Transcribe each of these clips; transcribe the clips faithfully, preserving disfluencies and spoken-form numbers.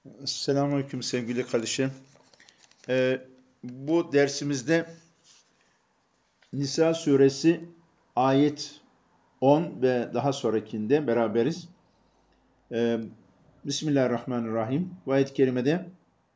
Selamünaleyküm sevgili kardeşim. Ee, bu dersimizde Nisa suresi ayet on ve daha sonrakinde beraberiz. Ee, Bismillahirrahmanirrahim. Bu ayet-i kerimede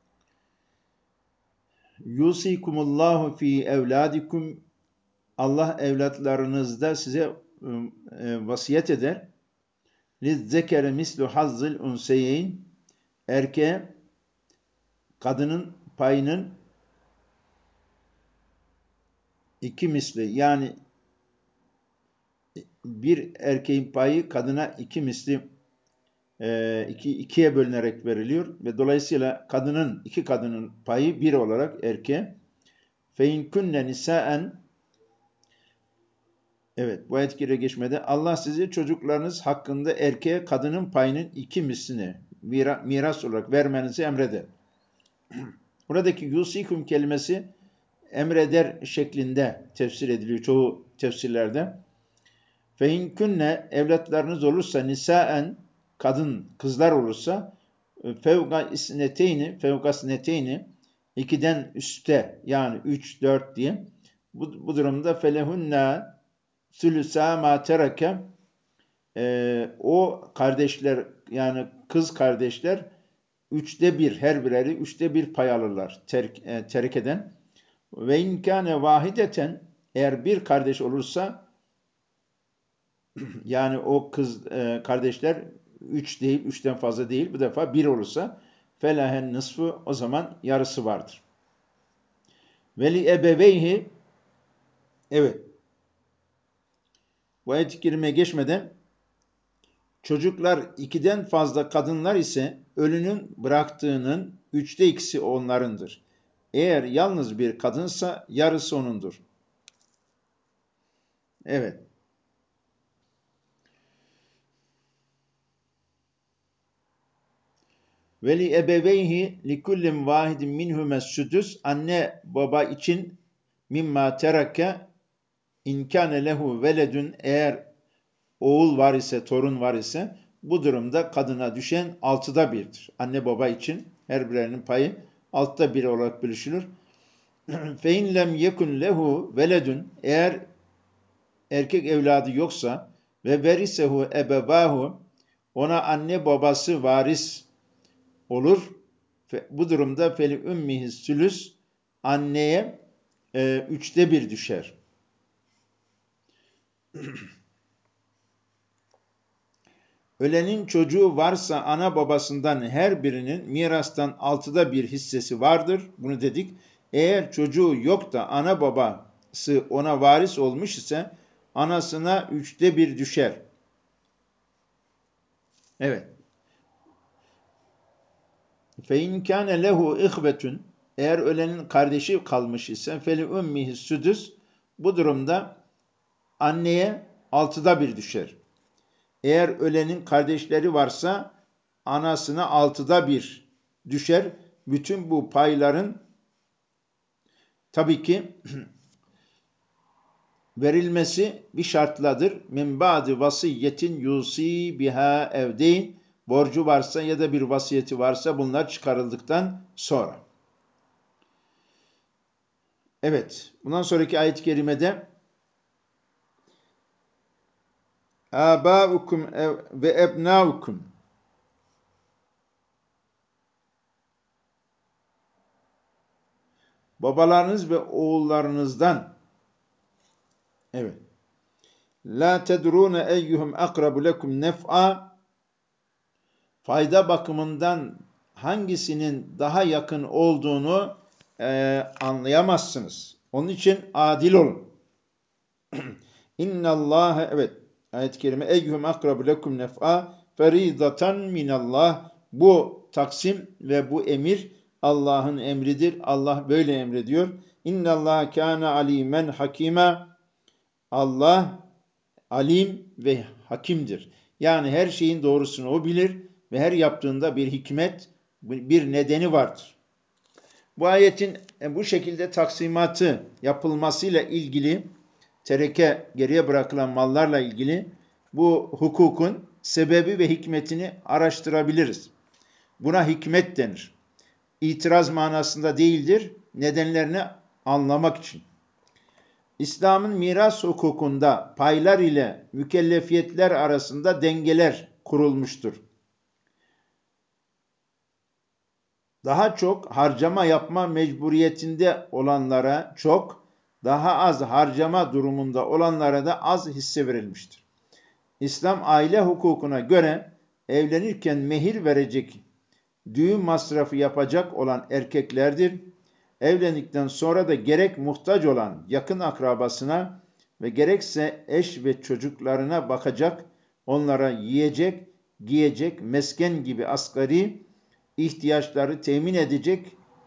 Yusikumullahu fi evladikum, Allah evlatlarınızda size e, vasiyet eder. Lizzekere mislu hazzil unseyeyn, erkeğe kadının payının iki misli, yani bir erkeğin payı kadına iki misli e, iki, ikiye bölünerek veriliyor ve dolayısıyla kadının iki kadının payı bir olarak erkeğe. Fein kunne nisaen, evet, bu ayet-i geçmede Allah sizi çocuklarınız hakkında erkeğe kadının payının iki mislini mira, miras olarak vermenizi emreder. Buradaki yusikum kelimesi emreder şeklinde tefsir ediliyor çoğu tefsirlerde. Fein kunne, evlatlarınız olursa, nisaen, kadın, kızlar olursa, fevga isneteyni, fevga isneteyni, ikiden üstte, yani üç, dört diye. Bu, bu durumda felehunna sülüsa ma tereke, e, o kardeşler, yani kız kardeşler üçte bir, her bireri üçte bir pay alırlar terk, e, terekeden. Ve inkâne vahideten, eğer bir kardeş olursa, yani o kız e, kardeşler üç değil, üçten fazla değil, bu defa bir olursa felahen nısfı, o zaman yarısı vardır. Veli ebeveyhi, evet, bu ayet-i kerimeye geçmeden çocuklar ikiden fazla kadınlar ise ölünün bıraktığının üçte ikisi onlarındır. Eğer yalnız bir kadınsa yarısı onundur. Evet. Veli ebeveyhi likullin vahidin minhumes sudus, anne baba için mimma terake inkâne lehu veledün, eğer oğul var ise, torun var ise, bu durumda kadına düşen altıda birdir. Anne baba için her birinin payı altıda bir olarak bölüşülür. Fe in lem yekun lehu veledün, eğer erkek evladı yoksa, ve verisehu ebevahu, ona anne babası varis olur. Bu durumda feli ümmihi sülüs, anneye e, üçte bir düşer. Ölenin çocuğu varsa ana babasından her birinin mirastan altıda bir hissesi vardır. Bunu dedik. Eğer çocuğu yok da ana babası ona varis olmuş ise anasına üçte bir düşer. Evet. Fe in kâne lehu ihvetun, eğer ölenin kardeşi kalmış ise feli ummihi südüs, bu durumda anneye altıda bir düşer. Eğer ölenin kardeşleri varsa anasına altıda bir düşer. Bütün bu payların tabii ki verilmesi bir şartladır. Min ba'di vasiyetin yusi biha evdeyn, borcu varsa ya da bir vasiyeti varsa bunlar çıkarıldıktan sonra. Evet, bundan sonraki ayet-i kerimede Âbâukum ve ebnâukum, babalarınız ve oğullarınızdan, evet, la tedrûne eyyuhum akrabu lekum nef'a, fayda bakımından hangisinin daha yakın olduğunu e, anlayamazsınız. Onun için adil olun. İnnallâhe, evet, ayet-i kerime, eyyuhum akrabu lekum nef'a feridatan minallah, bu taksim ve bu emir Allah'ın emridir. Allah böyle emrediyor. İnnallâhe kâne alîmen hakîme, Allah alim ve hakimdir. Yani her şeyin doğrusunu o bilir ve her yaptığında bir hikmet, bir nedeni vardır. Bu ayetin bu şekilde taksimatı yapılmasıyla ilgili, tereke, geriye bırakılan mallarla ilgili bu hukukun sebebi ve hikmetini araştırabiliriz. Buna hikmet denir. İtiraz manasında değildir, nedenlerini anlamak için. İslam'ın miras hukukunda paylar ile mükellefiyetler arasında dengeler kurulmuştur. Daha çok harcama yapma mecburiyetinde olanlara çok, daha az harcama durumunda olanlara da az hisse verilmiştir. İslam aile hukukuna göre evlenirken mehir verecek, düğün masrafı yapacak olan erkeklerdir. Evlendikten sonra da gerek muhtaç olan yakın akrabasına ve gerekse eş ve çocuklarına bakacak, onlara yiyecek, giyecek, mesken gibi asgari ihtiyaçları temin edecek,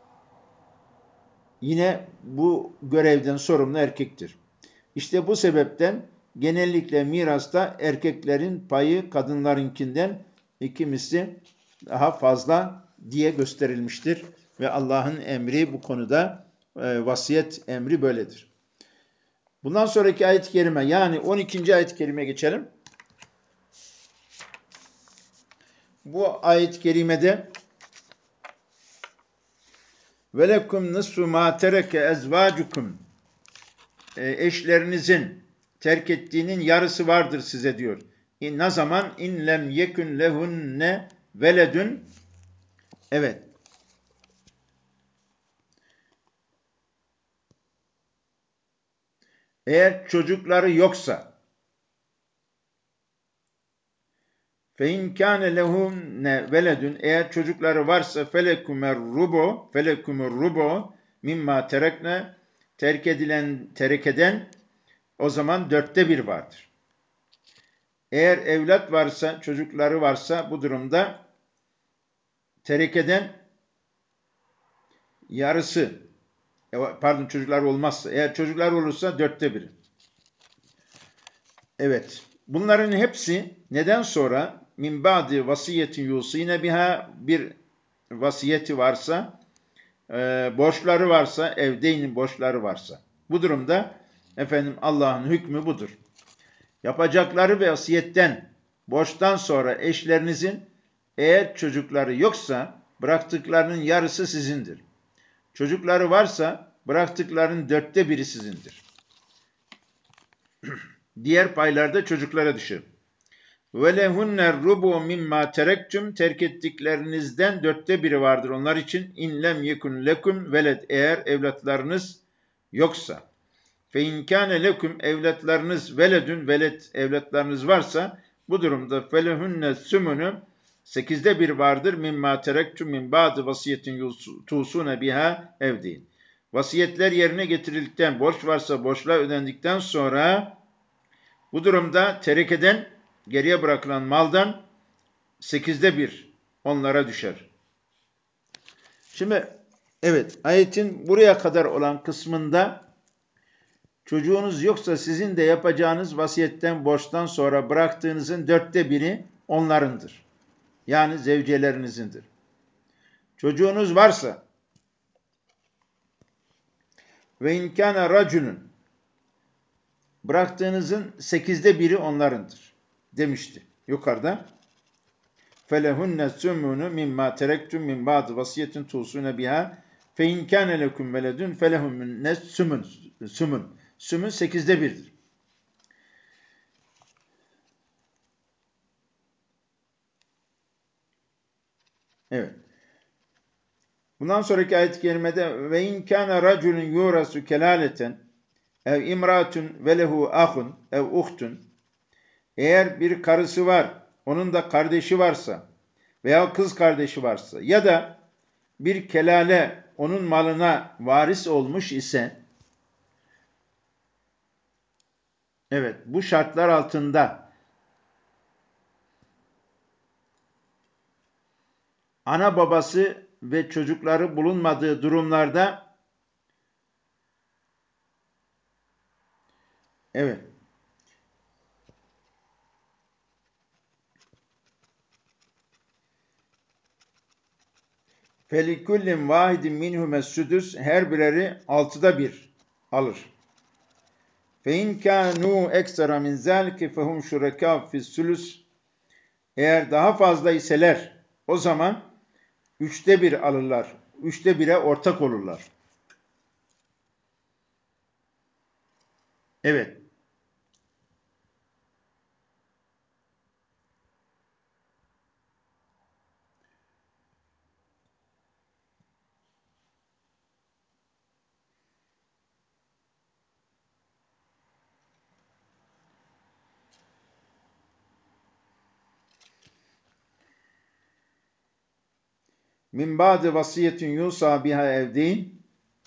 yine bu görevden sorumlu erkektir. İşte bu sebepten genellikle mirasta erkeklerin payı kadınlarınkinden iki misli daha fazla diye gösterilmiştir. Ve Allah'ın emri bu konuda, e, vasiyet emri böyledir. Bundan sonraki ayet-i kerime, yani on ikinci ayet-i kerime geçelim. Bu ayet-i kerimede velekum nisfu ma tereke ezvacukum, eşlerinizin terk ettiğinin yarısı vardır size diyor. İn, ne zaman? İn lem yekun lehunne veledun. Evet. Eğer çocukları yoksa, fe in kâne lehunne veledun, eğer çocukları varsa felekumer rubo, felekumer rubo mimma terekne, terk edilen, terk eden o zaman dörtte bir vardır. Eğer evlat varsa, çocukları varsa bu durumda terk eden yarısı, pardon çocuklar olmazsa, eğer çocuklar olursa dörtte biri. Evet, bunların hepsi neden sonra min ba'di vasiyetin yusine biha, bir vasiyeti varsa, e, borçları varsa, evdeynin borçları varsa. Bu durumda efendim Allah'ın hükmü budur. Yapacakları vasiyetten, borçtan sonra eşlerinizin eğer çocukları yoksa bıraktıklarının yarısı sizindir. Çocukları varsa bıraktıklarının dörtte biri sizindir. Diğer paylarda çocuklara düşer. Ve lehunner rubu mimma terektüm, terk ettiklerinizden dörtte biri vardır onlar için. İn lem yekun lekum veled, eğer evlatlarınız yoksa. Fe in kâne lekum, evlatlarınız veledün, veled evlatlarınız varsa bu durumda felehunne sümünü, sekizde bir vardır. Mimma terektüm min ba'dı vasiyetin tuğsune biha evdeyin. Vasiyetler yerine getirildikten, borç varsa borçlar ödendikten sonra bu durumda terekeden, geriye bırakılan maldan sekizde bir onlara düşer. Şimdi evet, ayetin buraya kadar olan kısmında çocuğunuz yoksa sizin de yapacağınız vasiyetten, borçtan sonra bıraktığınızın dörtte biri onlarındır. Yani zevcelerinizin. Çocuğunuz varsa ve inkâne racülün, bıraktığınızın sekizde biri onlarındır demişti yukarıda. Felehunne sümûnü mimma terektüm min ba'dı vasiyetin tuğsûne biha fe in kâne lekum veledun felehunne sümün. Sümün. Sümün sekizde birdir. Evet. Bundan sonraki ayet-i kerimede ve in kâne racülün yurasu kelâleten ev imratun ve lehu ahun ev uhtun, eğer bir karısı var, onun da kardeşi varsa veya kız kardeşi varsa ya da bir kelale onun malına varis olmuş ise, evet, bu şartlar altında ana babası ve çocukları bulunmadığı durumlarda, evet, felikullin vahidin minhume südüs, her bireri altıda bir alır. Fe in kânû eksera min zâlike fehum şurekâ fissülüs, eğer daha fazla iseler o zaman üçte bir alırlar. Üçte bire ortak olurlar. Evet. Min ba'de vasiyetin yusa biha evdeyn.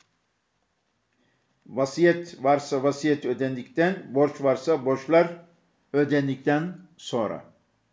Vasiyet varsa vasiyet ödendikten, borç varsa borçlar ödendikten sonra.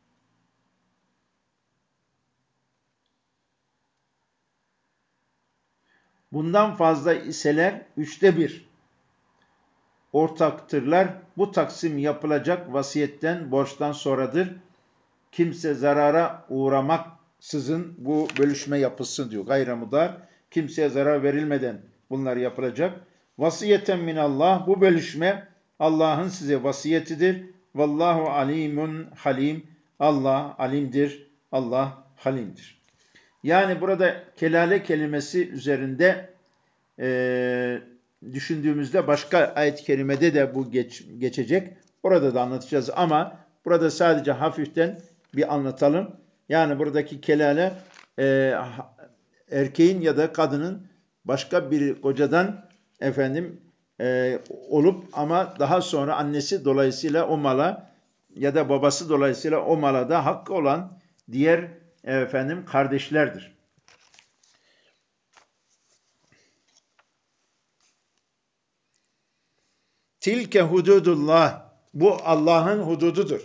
Bundan fazla iseler üçte bir ortaktırlar. Bu taksim yapılacak vasiyetten, borçtan sonradır. Kimse zarara uğramaksızın bu bölüşme yapılsın diyor. Gayramudar, kimseye zarar verilmeden bunlar yapılacak. Vasiyeten minallah, bu bölüşme Allah'ın size vasiyetidir. Vallahu alimun halim, Allah alimdir, Allah halimdir. Yani burada kelale kelimesi üzerinde e, düşündüğümüzde başka ayet-i kerimede de bu geç, geçecek. Orada da anlatacağız ama burada sadece hafiften bir anlatalım. Yani buradaki kelale e, erkeğin ya da kadının başka bir kocadan efendim e, olup ama daha sonra annesi dolayısıyla o mala ya da babası dolayısıyla o mala da hakkı olan diğer efendim kardeşlerdir. Tilke hududullah. Bu Allah'ın hudududur.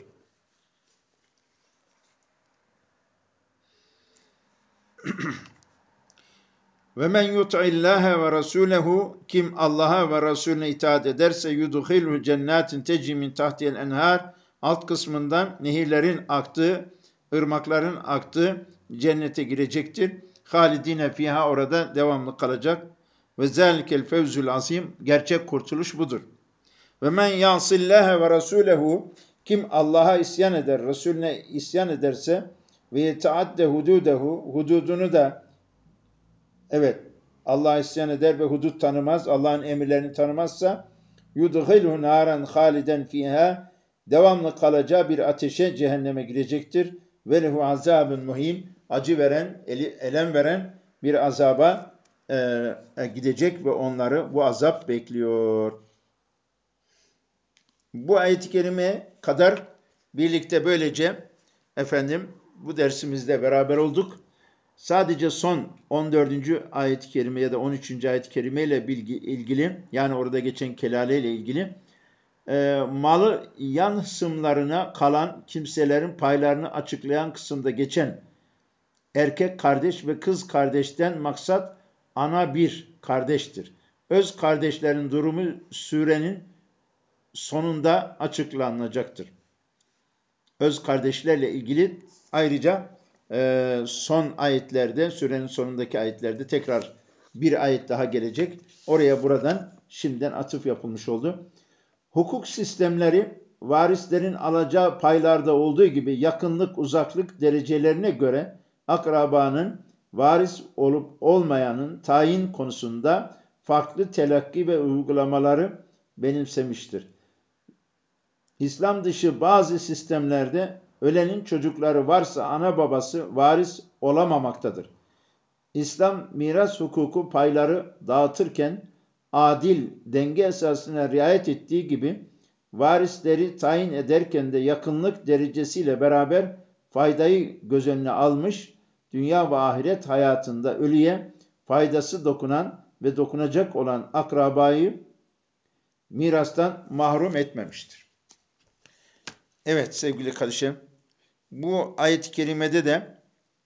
Ve men yut'illâhe ve rasûlehu, kim Allah'a ve Resulüne itaat ederse yudhilhu cennetin tecri min tahtihel enhar, alt kısmından nehirlerin aktığı, ırmakların aktığı cennete girecektir. Halidine fiha, orada devamlı kalacak. Ve zâlikel fevzul azim, gerçek kurtuluş budur. Ve men yasillâhe ve rasûlehu, kim Allah'a isyan eder, Resulüne isyan ederse ve yeteadde hududehu, hududunu da evet Allah'a isyan eder ve hudut tanımaz, Allah'ın emirlerini tanımazsa yudhilhu nâren haliden fiha, devamlı kalacağı bir ateşe, cehenneme girecektir. Ve lehu azabun muhin, acı veren, elem veren bir azaba e, gidecek ve onları bu azap bekliyor. Bu ayet-i kerime kadar birlikte böylece efendim bu dersimizde beraber olduk. Sadece son on dördüncü ayet-i kerime ya da on üçüncü ayet-i kerime ile ilgili, yani orada geçen kelale ile ilgili e, malı yan hısımlarına kalan kimselerin paylarını açıklayan kısımda geçen erkek kardeş ve kız kardeşten maksat ana bir kardeştir. Öz kardeşlerin durumu surenin sonunda açıklanacaktır. Öz kardeşlerle ilgili ayrıca e, son ayetlerde, sürenin sonundaki ayetlerde tekrar bir ayet daha gelecek. Oraya buradan şimdiden atıf yapılmış oldu. Hukuk sistemleri varislerin alacağı paylarda olduğu gibi yakınlık, uzaklık derecelerine göre akrabanın varis olup olmayanın tayin konusunda farklı telakki ve uygulamaları benimsemiştir. İslam dışı bazı sistemlerde ölenin çocukları varsa ana babası varis olamamaktadır. İslam miras hukuku payları dağıtırken adil, denge esasına riayet ettiği gibi varisleri tayin ederken de yakınlık derecesiyle beraber faydayı göz önüne almış, dünya ve ahiret hayatında ölüye faydası dokunan ve dokunacak olan akrabayı mirastan mahrum etmemiştir. Evet sevgili kardeşim, bu ayet-i kerimede de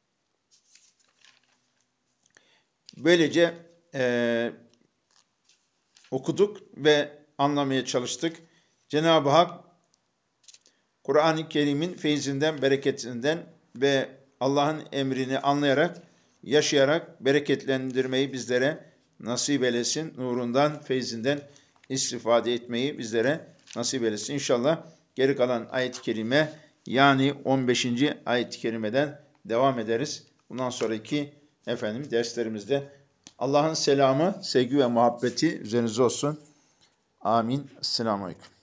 böylece e, okuduk ve anlamaya çalıştık. Cenab-ı Hak Kur'an-ı Kerim'in feyzinden, bereketinden ve Allah'ın emrini anlayarak, yaşayarak bereketlendirmeyi bizlere nasip eylesin. Nurundan, feyzinden istifade etmeyi bizlere nasip eylesin. İnşallah geri kalan ayet-i kerime, yani on beşinci ayet-i kerimeden devam ederiz. Bundan sonraki efendim derslerimizde. Allah'ın selamı, sevgi ve muhabbeti üzerinize olsun. Amin. Esselamu Aleyküm.